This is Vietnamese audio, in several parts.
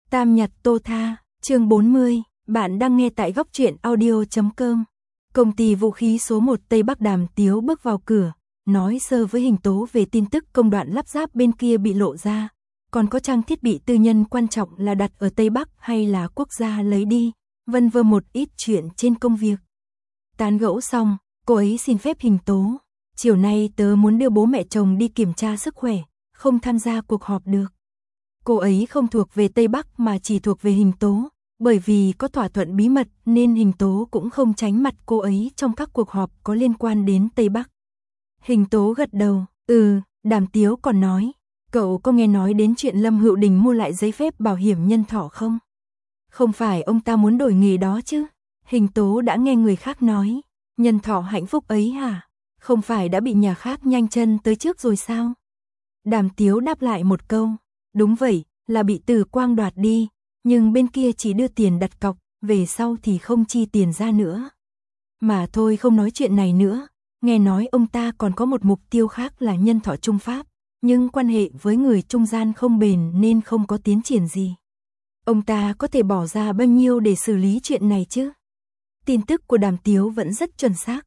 Tam Nhật Tô Tha, chương 40, bạn đang nghe tại góc truyện audio.com. Công ty vũ khí số 1 Tây Bắc Đàm Tiếu bước vào cửa, nói sơ với Hình Tố về tin tức công đoạn lắp ráp bên kia bị lộ ra, còn có trang thiết bị tư nhân quan trọng là đặt ở Tây Bắc hay là quốc gia lấy đi, vân vơ một ít chuyện trên công việc. Tán gẫu xong, cô ấy xin phép Hình Tố, chiều nay tớ muốn đưa bố mẹ chồng đi kiểm tra sức khỏe, không tham gia cuộc họp được. Cô ấy không thuộc về Tây Bắc mà chỉ thuộc về Hình Tố, bởi vì có thỏa thuận bí mật nên Hình Tố cũng không tránh mặt cô ấy trong các cuộc họp có liên quan đến Tây Bắc. Hình Tố gật đầu, Đàm Tiếu còn nói, cậu có nghe nói đến chuyện Lâm Hữu Đình mua lại giấy phép bảo hiểm nhân thọ không? Không phải ông ta muốn đổi nghề đó chứ? Hình Tố đã nghe người khác nói, nhân thọ hạnh phúc ấy hả? Không phải đã bị nhà khác nhanh chân tới trước rồi sao? Đàm Tiếu đáp lại một câu, đúng vậy, là bị Từ Quang đoạt đi, nhưng bên kia chỉ đưa tiền đặt cọc, về sau thì không chi tiền ra nữa. Mà thôi không nói chuyện này nữa, nghe nói ông ta còn có một mục tiêu khác là nhân thọ Trung Pháp, nhưng quan hệ với người trung gian không bền nên không có tiến triển gì. Ông ta có thể bỏ ra bao nhiêu để xử lý chuyện này chứ? Tin tức của Đàm Tiếu vẫn rất chuẩn xác,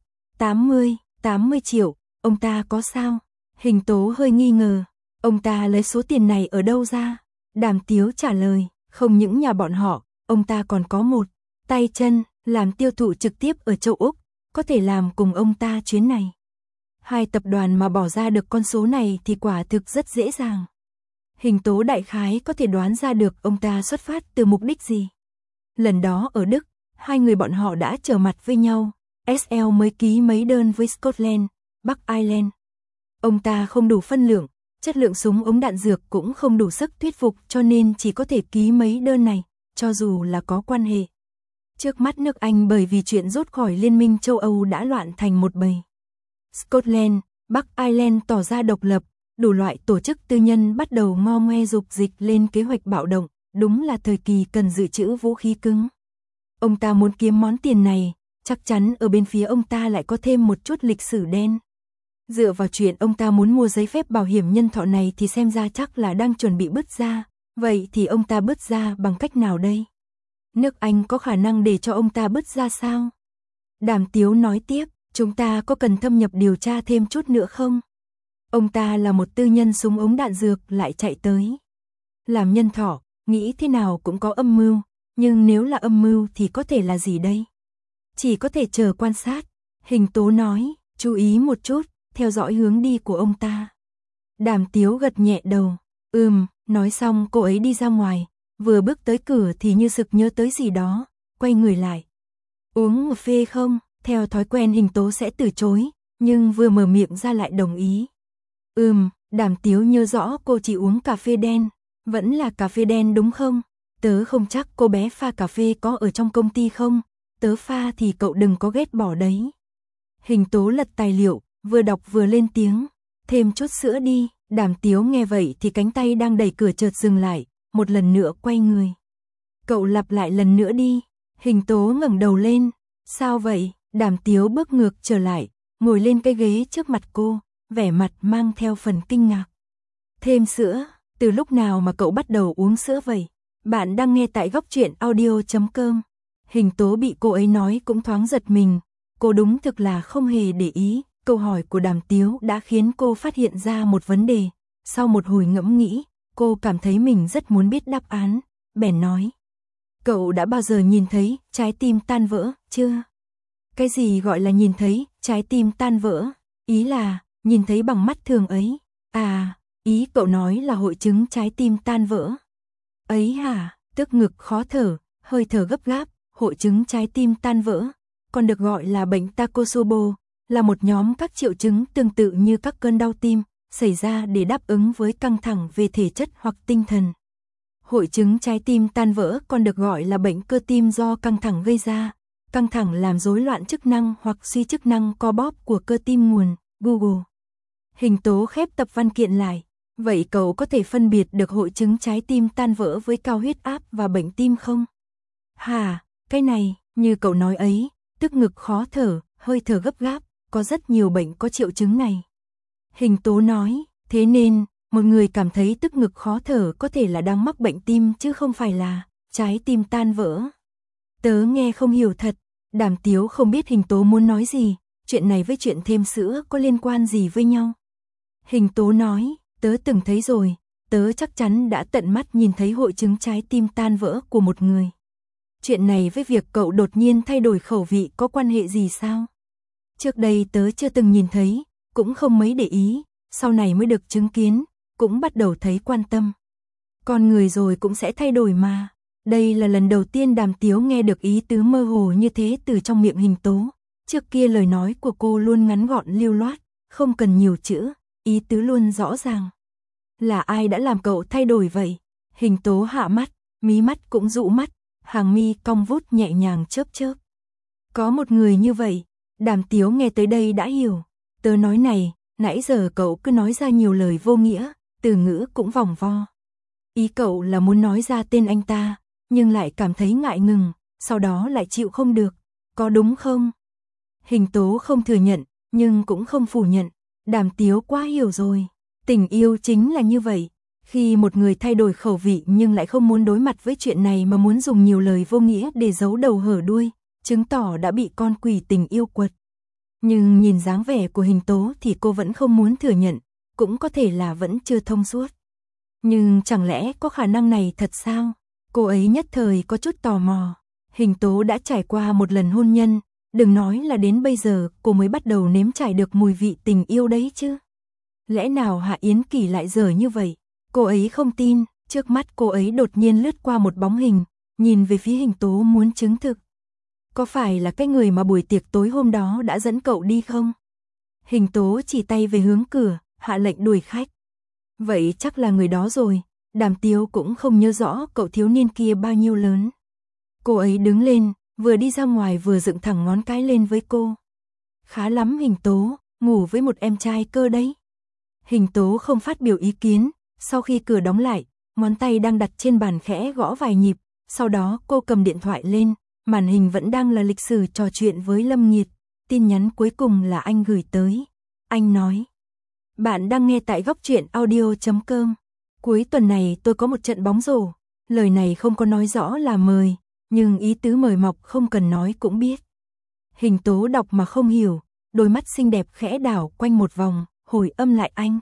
80 triệu, ông ta có sao? Hình Tố hơi nghi ngờ, ông ta lấy số tiền này ở đâu ra? Đàm Tiếu trả lời, không những nhà bọn họ, ông ta còn có một tay chân làm tiêu thụ trực tiếp ở châu Úc, có thể làm cùng ông ta chuyến này. Hai tập đoàn mà bỏ ra được con số này thì quả thực rất dễ dàng. Hình Tố đại khái có thể đoán ra được ông ta xuất phát từ mục đích gì. Lần đó ở Đức, hai người bọn họ đã trở mặt với nhau, SL mới ký mấy đơn với Scotland, Bắc Ireland. Ông ta không đủ phân lượng, chất lượng súng ống đạn dược cũng không đủ sức thuyết phục cho nên chỉ có thể ký mấy đơn này, cho dù là có quan hệ. Trước mắt nước Anh bởi vì chuyện rút khỏi Liên minh châu Âu đã loạn thành một bầy. Scotland, Bắc Ireland tỏ ra độc lập, đủ loại tổ chức tư nhân bắt đầu ngo ngoe dục dịch lên kế hoạch bạo động, đúng là thời kỳ cần dự trữ vũ khí cứng. Ông ta muốn kiếm món tiền này, chắc chắn ở bên phía ông ta lại có thêm một chút lịch sử đen. Dựa vào chuyện ông ta muốn mua giấy phép bảo hiểm nhân thọ này thì xem ra chắc là đang chuẩn bị bứt ra, vậy thì ông ta bứt ra bằng cách nào đây? Nước Anh có khả năng để cho ông ta bứt ra sao? Đàm Tiếu nói tiếp, chúng ta có cần thâm nhập điều tra thêm chút nữa không? Ông ta là một tư nhân súng ống đạn dược lại chạy tới. Làm nhân thọ, nghĩ thế nào cũng có âm mưu, nhưng nếu là âm mưu thì có thể là gì đây? Chỉ có thể chờ quan sát. Hình Tố nói, chú ý một chút, theo dõi hướng đi của ông ta. Đàm Tiếu gật nhẹ đầu, nói xong cô ấy đi ra ngoài, vừa bước tới cửa thì như sực nhớ tới gì đó, quay người lại. Uống một phê không? Theo thói quen Hình Tố sẽ từ chối, nhưng vừa mở miệng ra lại đồng ý. Đàm Tiếu nhớ rõ cô chỉ uống cà phê đen, vẫn là cà phê đen đúng không? Tớ không chắc cô bé pha cà phê có ở trong công ty không, tớ pha thì cậu đừng có ghét bỏ đấy. Hình Tố lật tài liệu, vừa đọc vừa lên tiếng, thêm chút sữa đi. Đàm Tiếu nghe vậy thì cánh tay đang đẩy cửa chợt dừng lại, một lần nữa quay người. Cậu lặp lại lần nữa đi. Hình Tố ngẩng đầu lên, sao vậy? Đàm Tiếu bước ngược trở lại, ngồi lên cái ghế trước mặt cô, vẻ mặt mang theo phần kinh ngạc. Thêm sữa? Từ lúc nào mà cậu bắt đầu uống sữa vậy? Bạn đang nghe tại góc truyện audio.com. Hình Tố bị cô ấy nói cũng thoáng giật mình, cô đúng thực là không hề để ý. Câu hỏi của Đàm Tiếu đã khiến cô phát hiện ra một vấn đề. Sau một hồi ngẫm nghĩ, cô cảm thấy mình rất muốn biết đáp án, bèn nói. Cậu đã bao giờ nhìn thấy trái tim tan vỡ, chưa? Cái gì gọi là nhìn thấy trái tim tan vỡ? Ý là, nhìn thấy bằng mắt thường ấy. À, ý cậu nói là hội chứng trái tim tan vỡ. Ấy hả, tức ngực khó thở, hơi thở gấp gáp, hội chứng trái tim tan vỡ, còn được gọi là bệnh Takotsubo, là một nhóm các triệu chứng tương tự như các cơn đau tim, xảy ra để đáp ứng với căng thẳng về thể chất hoặc tinh thần. Hội chứng trái tim tan vỡ còn được gọi là bệnh cơ tim do căng thẳng gây ra, căng thẳng làm rối loạn chức năng hoặc suy chức năng co bóp của cơ tim nguồn, Google. Hình Tố khép tập văn kiện lại, vậy cậu có thể phân biệt được hội chứng trái tim tan vỡ với cao huyết áp và bệnh tim không? Hà, cái này, như cậu nói ấy, tức ngực khó thở, hơi thở gấp gáp, có rất nhiều bệnh có triệu chứng này. Hình Tố nói, thế nên, Một người cảm thấy tức ngực khó thở có thể là đang mắc bệnh tim chứ không phải là trái tim tan vỡ. Tớ nghe không hiểu thật, Đàm Tiếu không biết Hình Tố muốn nói gì, chuyện này với chuyện thêm sữa có liên quan gì với nhau. Hình Tố nói, tớ từng thấy rồi, tớ chắc chắn đã tận mắt nhìn thấy hội chứng trái tim tan vỡ của một người. Chuyện này với việc cậu đột nhiên thay đổi khẩu vị có quan hệ gì sao? Trước đây tớ chưa từng nhìn thấy, cũng không mấy để ý, sau này mới được chứng kiến, cũng bắt đầu thấy quan tâm. Con người rồi cũng sẽ thay đổi mà. Đây là lần đầu tiên Đàm Tiếu nghe được ý tứ mơ hồ như thế từ trong miệng Hình Tố. Trước kia lời nói của cô luôn ngắn gọn lưu loát, không cần nhiều chữ, ý tứ luôn rõ ràng. Là ai đã làm cậu thay đổi vậy? Hình Tố hạ mắt, mí mắt cũng dụ mắt, hàng mi cong vút nhẹ nhàng chớp chớp. Có một người như vậy, Đàm Tiếu nghe tới đây đã hiểu. Tớ nói này, nãy giờ cậu cứ nói ra nhiều lời vô nghĩa, từ ngữ cũng vòng vo. Ý cậu là muốn nói ra tên anh ta, nhưng lại cảm thấy ngại ngùng, sau đó lại chịu không được, có đúng không? Hình Tố không thừa nhận, nhưng cũng không phủ nhận. Đàm Tiếu quá hiểu rồi, tình yêu chính là như vậy. Khi một người thay đổi khẩu vị nhưng lại không muốn đối mặt với chuyện này mà muốn dùng nhiều lời vô nghĩa để giấu đầu hở đuôi, chứng tỏ đã bị con quỷ tình yêu quật. Nhưng nhìn dáng vẻ của Hình Tố thì cô vẫn không muốn thừa nhận, cũng có thể là vẫn chưa thông suốt. Nhưng chẳng lẽ có khả năng này thật sao? Cô ấy nhất thời có chút tò mò. Hình Tố đã trải qua một lần hôn nhân, đừng nói là đến bây giờ cô mới bắt đầu nếm trải được mùi vị tình yêu đấy chứ. Lẽ nào Hạ Yến Kỳ lại dở như vậy? Cô ấy không tin, trước mắt cô ấy đột nhiên lướt qua một bóng hình, nhìn về phía Hình Tố muốn chứng thực. Có phải là cái người mà buổi tiệc tối hôm đó đã dẫn cậu đi không? Hình Tố chỉ tay về hướng cửa, hạ lệnh đuổi khách. Vậy chắc là người đó rồi, Đàm Tiếu cũng không nhớ rõ cậu thiếu niên kia bao nhiêu lớn. Cô ấy đứng lên, vừa đi ra ngoài vừa dựng thẳng ngón cái lên với cô. Khá lắm Hình Tố, ngủ với một em trai cơ đấy. Hình Tố không phát biểu ý kiến, sau khi cửa đóng lại, ngón tay đang đặt trên bàn khẽ gõ vài nhịp, sau đó cô cầm điện thoại lên, màn hình vẫn đang là lịch sử trò chuyện với Lâm Nghiệt, tin nhắn cuối cùng là anh gửi tới. Anh nói, bạn đang nghe tại góc truyện audio.com. Cuối tuần này tôi có một trận bóng rổ, lời này không có nói rõ là mời, nhưng ý tứ mời mọc không cần nói cũng biết. Hình Tố đọc mà không hiểu, đôi mắt xinh đẹp khẽ đảo quanh một vòng, hồi âm lại anh.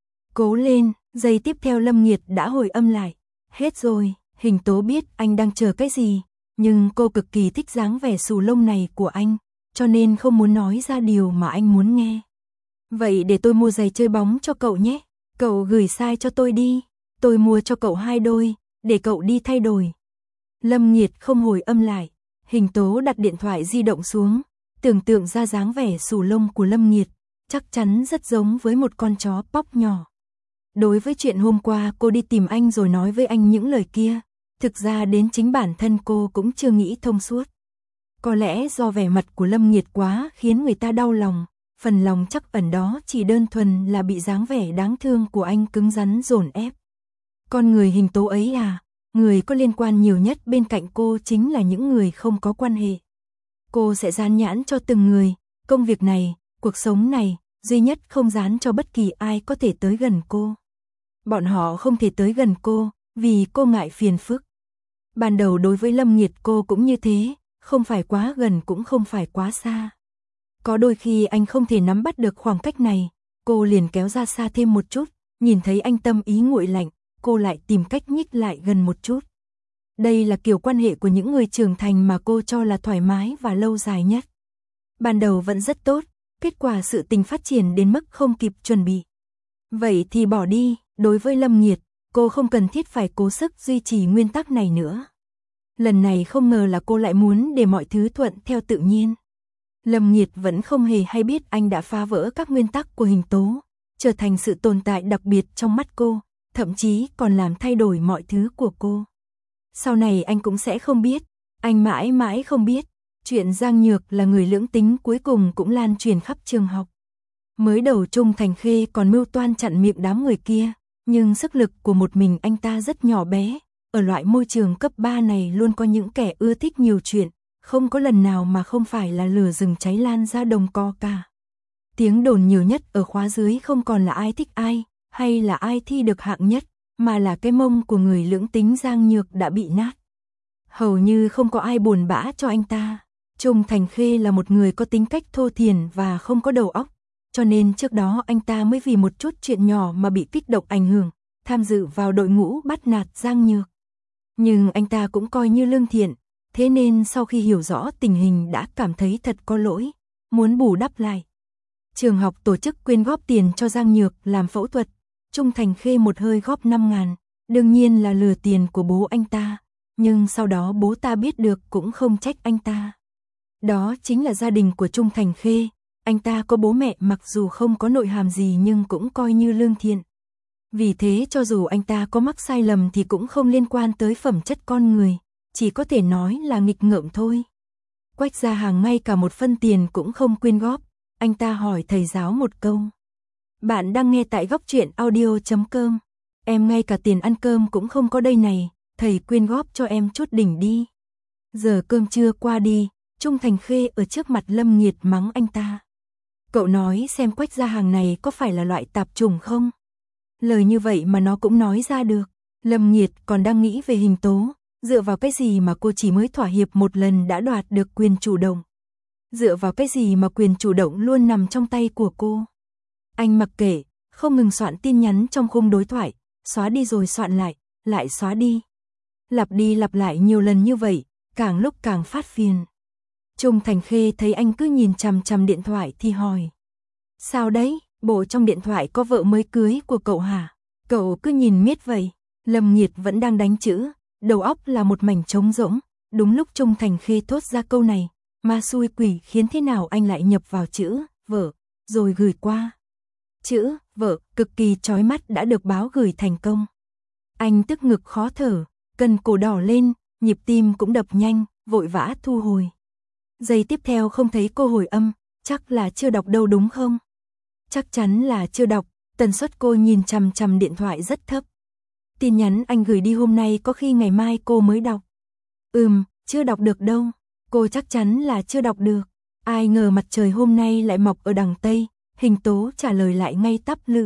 Cố lên, giây tiếp theo Lâm Nghiệt đã hồi âm lại. Hết rồi, Hình Tố biết anh đang chờ cái gì, nhưng cô cực kỳ thích dáng vẻ xù lông này của anh, cho nên không muốn nói ra điều mà anh muốn nghe. Vậy để tôi mua giày chơi bóng cho cậu nhé, cậu gửi size cho tôi đi, tôi mua cho cậu 2 đôi, để cậu đi thay đổi. Lâm Nghiệt không hồi âm lại, Hình Tố đặt điện thoại di động xuống, tưởng tượng ra dáng vẻ xù lông của Lâm Nghiệt, chắc chắn rất giống với một con chó póc nhỏ. Đối với chuyện hôm qua cô đi tìm anh rồi nói với anh những lời kia, thực ra đến chính bản thân cô cũng chưa nghĩ thông suốt. Có lẽ do vẻ mặt của Lâm Nghiệt quá khiến người ta đau lòng, phần lòng chắc ẩn đó chỉ đơn thuần là bị dáng vẻ đáng thương của anh cứng rắn dồn ép. Con người Hình Tố ấy à, người có liên quan nhiều nhất bên cạnh cô chính là những người không có quan hệ. Cô sẽ dán nhãn cho từng người, công việc này, cuộc sống này, duy nhất không dán cho bất kỳ ai có thể tới gần cô. Bọn họ không thể tới gần cô, vì cô ngại phiền phức. Ban đầu đối với Lâm Nghiệt cô cũng như thế, không phải quá gần cũng không phải quá xa. Có đôi khi anh không thể nắm bắt được khoảng cách này, cô liền kéo ra xa thêm một chút, nhìn thấy anh tâm ý nguội lạnh, cô lại tìm cách nhích lại gần một chút. Đây là kiểu quan hệ của những người trưởng thành mà cô cho là thoải mái và lâu dài nhất. Ban đầu vẫn rất tốt, kết quả sự tình phát triển đến mức không kịp chuẩn bị. Vậy thì bỏ đi, đối với Lâm Nghiệt, cô không cần thiết phải cố sức duy trì nguyên tắc này nữa. Lần này không ngờ là cô lại muốn để mọi thứ thuận theo tự nhiên. Lâm Nghiệt vẫn không hề hay biết anh đã phá vỡ các nguyên tắc của Hình Tố, trở thành sự tồn tại đặc biệt trong mắt cô, thậm chí còn làm thay đổi mọi thứ của cô. Sau này anh cũng sẽ không biết, anh mãi mãi không biết, chuyện Giang Nhược là người lưỡng tính cuối cùng cũng lan truyền khắp trường học. Mới đầu Trung Thành Khê còn mưu toan chặn miệng đám người kia, nhưng sức lực của một mình anh ta rất nhỏ bé, ở loại môi trường cấp 3 này luôn có những kẻ ưa thích nhiều chuyện, không có lần nào mà không phải là lửa rừng cháy lan ra đồng co cả. Tiếng đồn nhiều nhất ở khóa dưới không còn là ai thích ai, hay là ai thi được hạng nhất, mà là cái mông của người lưỡng tính Giang Nhược đã bị nát. Hầu như không có ai buồn bã cho anh ta. Trung Thành Khê là một người có tính cách thô thiển và không có đầu óc, cho nên trước đó anh ta mới vì một chút chuyện nhỏ mà bị kích động ảnh hưởng, tham dự vào đội ngũ bắt nạt Giang Nhược. Nhưng anh ta cũng coi như lương thiện, thế nên sau khi hiểu rõ tình hình đã cảm thấy thật có lỗi, muốn bù đắp lại. Trường học tổ chức quyên góp tiền cho Giang Nhược làm phẫu thuật, Trung Thành Khê một hơi góp 5.000, đương nhiên là lừa tiền của bố anh ta, nhưng sau đó bố ta biết được cũng không trách anh ta. Đó chính là gia đình của Trung Thành Khê, anh ta có bố mẹ mặc dù không có nội hàm gì nhưng cũng coi như lương thiện. Vì thế cho dù anh ta có mắc sai lầm thì cũng không liên quan tới phẩm chất con người, chỉ có thể nói là nghịch ngợm thôi. Quách Gia Hàng ngay cả một phân tiền cũng không quyên góp, anh ta hỏi thầy giáo một câu. Bạn đang nghe tại góc truyện audio.com. Em ngay cả tiền ăn cơm cũng không có đây này, thầy quyên góp cho em chút đỉnh đi. Giờ cơm trưa qua đi, Trung Thành Khê ở trước mặt Lâm Nghiệt mắng anh ta. Cậu nói xem Quách Gia Hàng này có phải là loại tạp chủng không? Lời như vậy mà nó cũng nói ra được. Lâm Nghiệt còn đang nghĩ về Hình Tố, dựa vào cái gì mà cô chỉ mới thỏa hiệp một lần đã đoạt được quyền chủ động? Dựa vào cái gì mà quyền chủ động luôn nằm trong tay của cô? Anh mặc kệ, không ngừng soạn tin nhắn trong khung đối thoại, xóa đi rồi soạn lại xóa đi. Lặp đi lặp lại nhiều lần như vậy, càng lúc càng phát phiền. Trung Thành Khê thấy anh cứ nhìn chằm chằm điện thoại thì hỏi. Sao đấy, bộ trong điện thoại có vợ mới cưới của cậu hả? Cậu cứ nhìn miết vậy. Lâm Nghiệt vẫn đang đánh chữ, đầu óc là một mảnh trống rỗng. Đúng lúc Trung Thành Khê thốt ra câu này, ma xui quỷ khiến thế nào anh lại nhập vào chữ vợ, rồi gửi qua. Chữ vợ cực kỳ chói mắt đã được báo gửi thành công. Anh tức ngực khó thở, cần cổ đỏ lên, nhịp tim cũng đập nhanh, vội vã thu hồi. Giây tiếp theo không thấy cô hồi âm, chắc là chưa đọc đâu đúng không? Chắc chắn là chưa đọc, tần suất cô nhìn chằm chằm điện thoại rất thấp. Tin nhắn anh gửi đi hôm nay có khi ngày mai cô mới đọc. Chưa đọc được đâu, cô chắc chắn là chưa đọc được. Ai ngờ mặt trời hôm nay lại mọc ở đằng Tây, Hình Tố trả lời lại ngay tắp lự.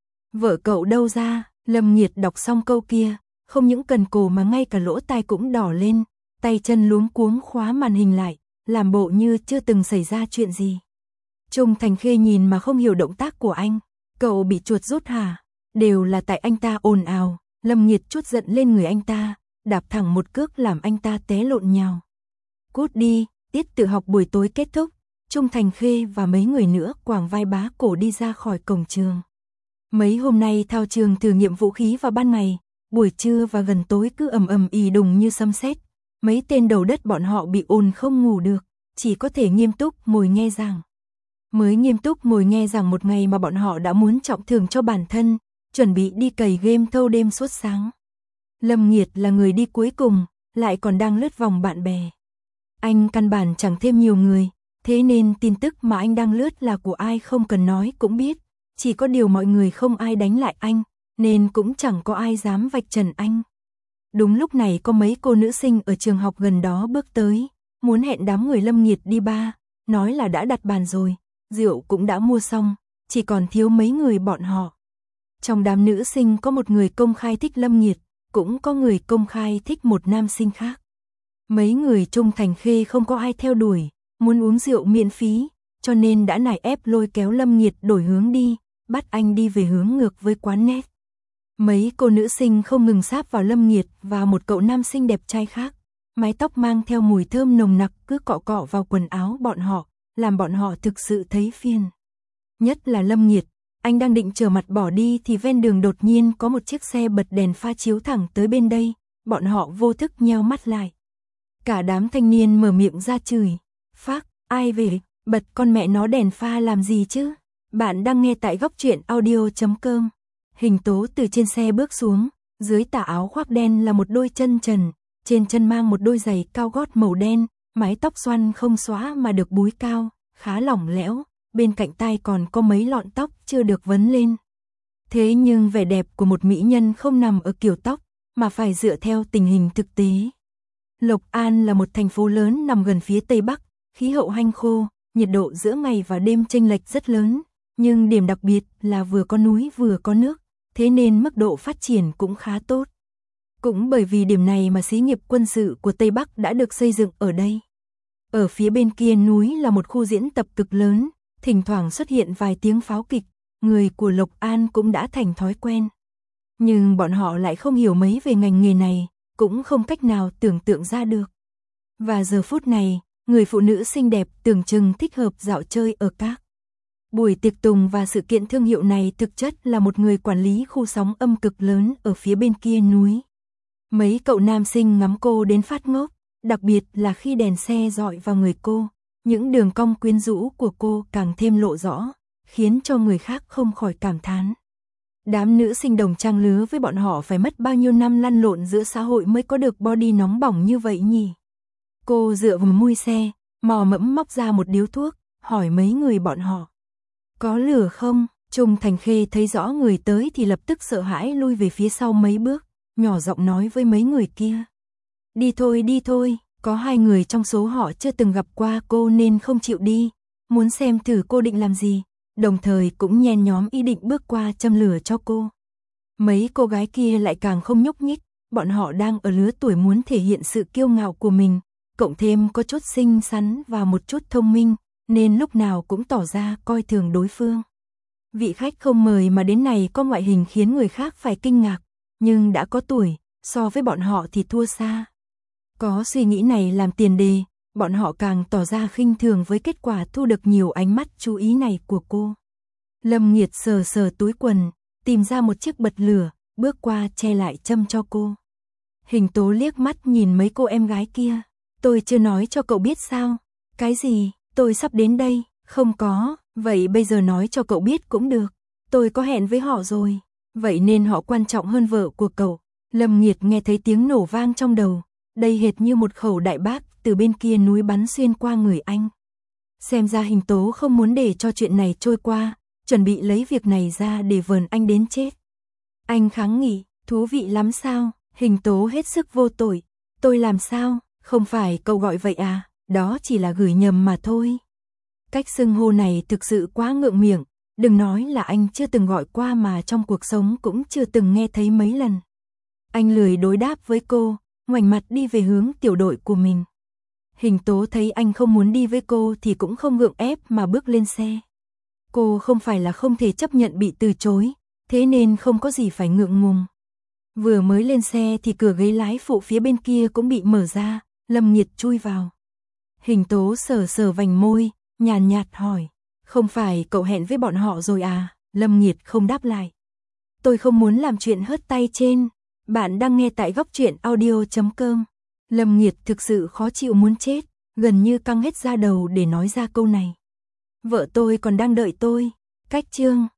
Vợ cậu đâu ra? Lâm Nghiệt đọc xong câu kia, không những cần cổ mà ngay cả lỗ tai cũng đỏ lên, tay chân luống cuống khóa màn hình lại, làm bộ như chưa từng xảy ra chuyện gì. Trung Thành Khê nhìn mà không hiểu động tác của anh, cậu bị chuột rút hả? Đều là tại anh ta ồn ào. Lâm Nghiệt trút giận lên người anh ta, đạp thẳng một cước làm anh ta té lộn nhào. Cút đi, tiết tự học buổi tối kết thúc, Trung Thành Khê và mấy người nữa quàng vai bá cổ đi ra khỏi cổng trường. Mấy hôm nay thao trường thử nghiệm vũ khí vào ban ngày, buổi trưa và gần tối cứ ầm ì đùng như sấm sét. Mấy tên đầu đất bọn họ bị ồn không ngủ được, chỉ có thể nghiêm túc ngồi nghe giảng. Mới nghiêm túc ngồi nghe giảng một ngày mà bọn họ đã muốn trọng thưởng cho bản thân, chuẩn bị đi cày game thâu đêm suốt sáng. Lâm Nghiệt là người đi cuối cùng, lại còn đang lướt vòng bạn bè. Anh căn bản chẳng thêm nhiều người, thế nên tin tức mà anh đang lướt là của ai không cần nói cũng biết. Chỉ có điều mọi người không ai đánh lại anh, nên cũng chẳng có ai dám vạch trần anh. Đúng lúc này có mấy cô nữ sinh ở trường học gần đó bước tới, muốn hẹn đám người Lâm Nghiệt đi bar, nói là đã đặt bàn rồi, rượu cũng đã mua xong, chỉ còn thiếu mấy người bọn họ. Trong đám nữ sinh có một người công khai thích Lâm Nghiệt, cũng có người công khai thích một nam sinh khác. Mấy người Trung Thành Khê không có ai theo đuổi, muốn uống rượu miễn phí, cho nên đã nài ép lôi kéo Lâm Nghiệt đổi hướng đi, bắt anh đi về hướng ngược với quán net. Mấy cô nữ sinh không ngừng sáp vào Lâm Nghiệt và một cậu nam sinh đẹp trai khác, mái tóc mang theo mùi thơm nồng nặc cứ cọ cọ vào quần áo bọn họ, làm bọn họ thực sự thấy phiền. Nhất là Lâm Nghiệt, anh đang định trở mặt bỏ đi thì ven đường đột nhiên có một chiếc xe bật đèn pha chiếu thẳng tới bên đây, bọn họ vô thức nheo mắt lại. Cả đám thanh niên mở miệng ra chửi, phác, ai về, bật con mẹ nó đèn pha làm gì chứ? Bạn đang nghe tại góc truyện audio.com. Hình Tố từ trên xe bước xuống, dưới tà áo khoác đen là một đôi chân trần, trên chân mang một đôi giày cao gót màu đen, mái tóc xoăn không xóa mà được búi cao, khá lỏng lẻo, bên cạnh tai còn có mấy lọn tóc chưa được vấn lên. Thế nhưng vẻ đẹp của một mỹ nhân không nằm ở kiểu tóc, mà phải dựa theo tình hình thực tế. Lộc An là một thành phố lớn nằm gần phía Tây Bắc, khí hậu hanh khô, nhiệt độ giữa ngày và đêm chênh lệch rất lớn, nhưng điểm đặc biệt là vừa có núi vừa có nước, thế nên mức độ phát triển cũng khá tốt. Cũng bởi vì điểm này mà xí nghiệp quân sự của Tây Bắc đã được xây dựng ở đây. Ở phía bên kia núi là một khu diễn tập cực lớn, thỉnh thoảng xuất hiện vài tiếng pháo kịch, người của Lộc An cũng đã thành thói quen. Nhưng bọn họ lại không hiểu mấy về ngành nghề này, cũng không cách nào tưởng tượng ra được. Và giờ phút này, người phụ nữ xinh đẹp tưởng chừng thích hợp dạo chơi ở các buổi tiệc tùng và sự kiện thương hiệu này thực chất là một người quản lý khu sóng âm cực lớn ở phía bên kia núi. Mấy cậu nam sinh ngắm cô đến phát ngốc, đặc biệt là khi đèn xe dọi vào người cô, những đường cong quyến rũ của cô càng thêm lộ rõ, khiến cho người khác không khỏi cảm thán. Đám nữ sinh đồng trang lứa với bọn họ phải mất bao nhiêu năm lăn lộn giữa xã hội mới có được body nóng bỏng như vậy nhỉ? Cô dựa vào mui xe, mò mẫm móc ra một điếu thuốc, hỏi mấy người bọn họ. Có lửa không? Trung Thành Khê thấy rõ người tới thì lập tức sợ hãi lui về phía sau mấy bước, nhỏ giọng nói với mấy người kia. Đi thôi, có 2 người trong số họ chưa từng gặp qua cô nên không chịu đi, muốn xem thử cô định làm gì, đồng thời cũng nhen nhóm ý định bước qua châm lửa cho cô. Mấy cô gái kia lại càng không nhúc nhích, bọn họ đang ở lứa tuổi muốn thể hiện sự kiêu ngạo của mình, cộng thêm có chút xinh xắn và một chút thông minh, nên lúc nào cũng tỏ ra coi thường đối phương. Vị khách không mời mà đến này có ngoại hình khiến người khác phải kinh ngạc, nhưng đã có tuổi, so với bọn họ thì thua xa. Có suy nghĩ này làm tiền đề, bọn họ càng tỏ ra khinh thường với kết quả thu được nhiều ánh mắt chú ý này của cô. Lâm Nghiệt sờ sờ túi quần, tìm ra một chiếc bật lửa, bước qua che lại châm cho cô. Hình Tố liếc mắt nhìn mấy cô em gái kia. Tôi chưa nói cho cậu biết sao? Cái gì? Tôi sắp đến đây. Không có, vậy bây giờ nói cho cậu biết cũng được. Tôi có hẹn với họ rồi. Vậy nên họ quan trọng hơn vợ của cậu. Lâm Nghiệt nghe thấy tiếng nổ vang trong đầu. Đây hệt như một khẩu đại bác từ bên kia núi bắn xuyên qua người anh. Xem ra Hình Tố không muốn để cho chuyện này trôi qua, chuẩn bị lấy việc này ra để vờn anh đến chết. Anh kháng nghị, thú vị lắm sao? Hình Tố hết sức vô tội. Tôi làm sao? Không phải cậu gọi vậy à? Đó chỉ là gửi nhầm mà thôi. Cách xưng hô này thực sự quá ngượng miệng. Đừng nói là anh chưa từng gọi qua mà trong cuộc sống cũng chưa từng nghe thấy mấy lần. Anh lười đối đáp với cô, ngoảnh mặt đi về hướng tiểu đội của mình. Hình Tố thấy anh không muốn đi với cô thì cũng không gượng ép mà bước lên xe. Cô không phải là không thể chấp nhận bị từ chối, thế nên không có gì phải ngượng ngùng. Vừa mới lên xe thì cửa ghế lái phụ phía bên kia cũng bị mở ra, Lâm Nghiệt chui vào. Hình Tố sờ sờ vành môi, nhàn nhạt hỏi, không phải cậu hẹn với bọn họ rồi à? Lâm Nghiệt không đáp lại. Tôi không muốn làm chuyện hớt tay trên. Bạn đang nghe tại góc truyện audio.com. Lâm Nghiệt thực sự khó chịu muốn chết, gần như căng hết da đầu để nói ra câu này. Vợ tôi còn đang đợi tôi. Cách chương